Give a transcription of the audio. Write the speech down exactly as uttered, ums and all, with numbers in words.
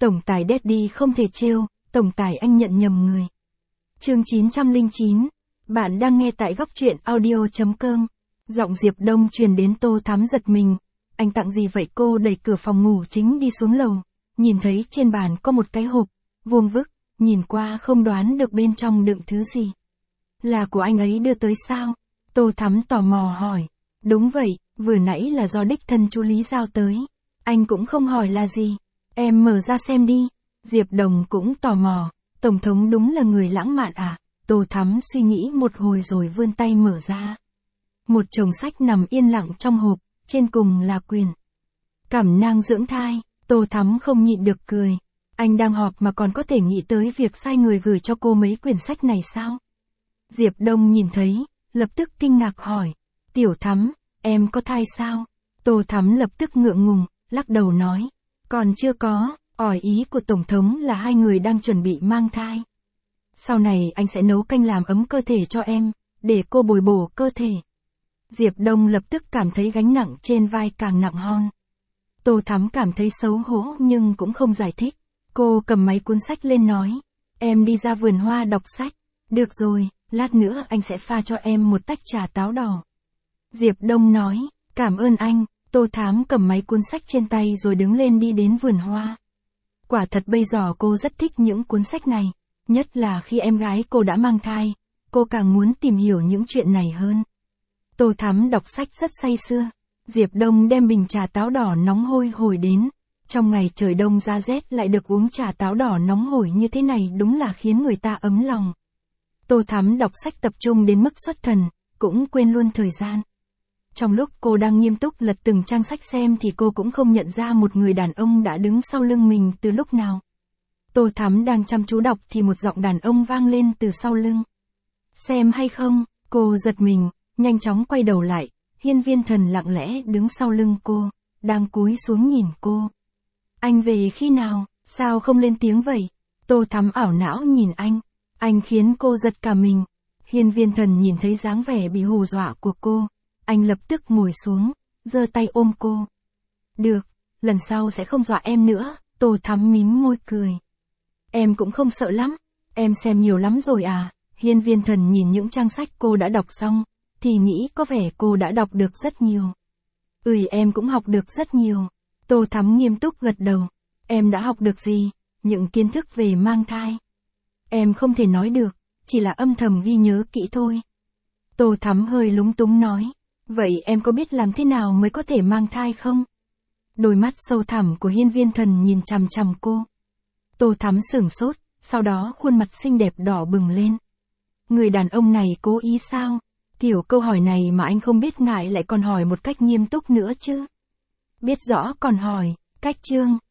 Tổng tài Daddy không thể trêu, tổng tài anh nhận nhầm người. Chương chín trăm lẻ chín. Bạn đang nghe tại góc truyện audio chấm com. Giọng Diệp Đông truyền đến. Tô Thắm giật mình. Anh tặng gì vậy? Cô đẩy cửa phòng ngủ chính đi xuống lầu. Nhìn thấy trên bàn có một cái hộp, vuông vức, nhìn qua không đoán được bên trong đựng thứ gì. Là của anh ấy đưa tới sao? Tô Thắm tò mò hỏi. Đúng vậy, vừa nãy là do đích thân chú Lý giao tới. Anh cũng không hỏi là gì. Em mở ra xem đi. Diệp Đồng cũng tò mò. Tổng thống đúng là người lãng mạn à? Tô Thắm suy nghĩ một hồi rồi vươn tay mở ra. Một chồng sách nằm yên lặng trong hộp, trên cùng là quyền cẩm nang dưỡng thai. Tô Thắm không nhịn được cười. Anh đang họp mà còn có thể nghĩ tới việc sai người gửi cho cô mấy quyển sách này sao? Diệp Đông nhìn thấy, lập tức kinh ngạc hỏi. Tiểu Thắm, em có thai sao? Tô Thắm lập tức ngượng ngùng, lắc đầu nói. Còn chưa có, ỏi ý của Tổng thống là hai người đang chuẩn bị mang thai. Sau này anh sẽ nấu canh làm ấm cơ thể cho em, để cô bồi bổ cơ thể. Diệp Đông lập tức cảm thấy gánh nặng trên vai càng nặng hơn. Tô Thắm cảm thấy xấu hổ nhưng cũng không giải thích. Cô cầm mấy cuốn sách lên nói. Em đi ra vườn hoa đọc sách. Được rồi, lát nữa anh sẽ pha cho em một tách trà táo đỏ. Diệp Đông nói, cảm ơn anh. Tô Thắm cầm mấy cuốn sách trên tay rồi đứng lên đi đến vườn hoa. Quả thật bây giờ cô rất thích những cuốn sách này. Nhất là khi em gái cô đã mang thai, cô càng muốn tìm hiểu những chuyện này hơn. Tô Thắm đọc sách rất say sưa. Diệp Đông đem bình trà táo đỏ nóng hôi hổi đến. Trong ngày trời đông ra rét lại được uống trà táo đỏ nóng hổi như thế này đúng là khiến người ta ấm lòng. Tô Thắm đọc sách tập trung đến mức xuất thần, cũng quên luôn thời gian. Trong lúc cô đang nghiêm túc lật từng trang sách xem thì cô cũng không nhận ra một người đàn ông đã đứng sau lưng mình từ lúc nào. Tô Thắm đang chăm chú đọc thì một giọng đàn ông vang lên từ sau lưng. Xem hay không? Cô giật mình, nhanh chóng quay đầu lại. Hiên Viên Thần lặng lẽ đứng sau lưng cô, đang cúi xuống nhìn cô. Anh về khi nào? Sao không lên tiếng vậy? Tô Thắm ảo não nhìn anh. Anh khiến cô giật cả mình. Hiên Viên Thần nhìn thấy dáng vẻ bị hù dọa của cô. Anh lập tức ngồi xuống, giơ tay ôm cô. Được, lần sau sẽ không dọa em nữa. Tô Thắm mím môi cười. Em cũng không sợ lắm. Em xem nhiều lắm rồi à? Hiên Viên Thần nhìn những trang sách cô đã đọc xong, thì nghĩ có vẻ cô đã đọc được rất nhiều. Ừ, em cũng học được rất nhiều. Tô Thắm nghiêm túc gật đầu. Em đã học được gì? Những kiến thức về mang thai. Em không thể nói được, chỉ là âm thầm ghi nhớ kỹ thôi. Tô Thắm hơi lúng túng nói. Vậy em có biết làm thế nào mới có thể mang thai không? Đôi mắt sâu thẳm của Hiên Viên Thần nhìn chằm chằm cô. Tô Thắm sửng sốt, sau đó khuôn mặt xinh đẹp đỏ bừng lên. Người đàn ông này cố ý sao? Kiểu câu hỏi này mà anh không biết ngại lại còn hỏi một cách nghiêm túc nữa chứ. Biết rõ còn hỏi, cách chương.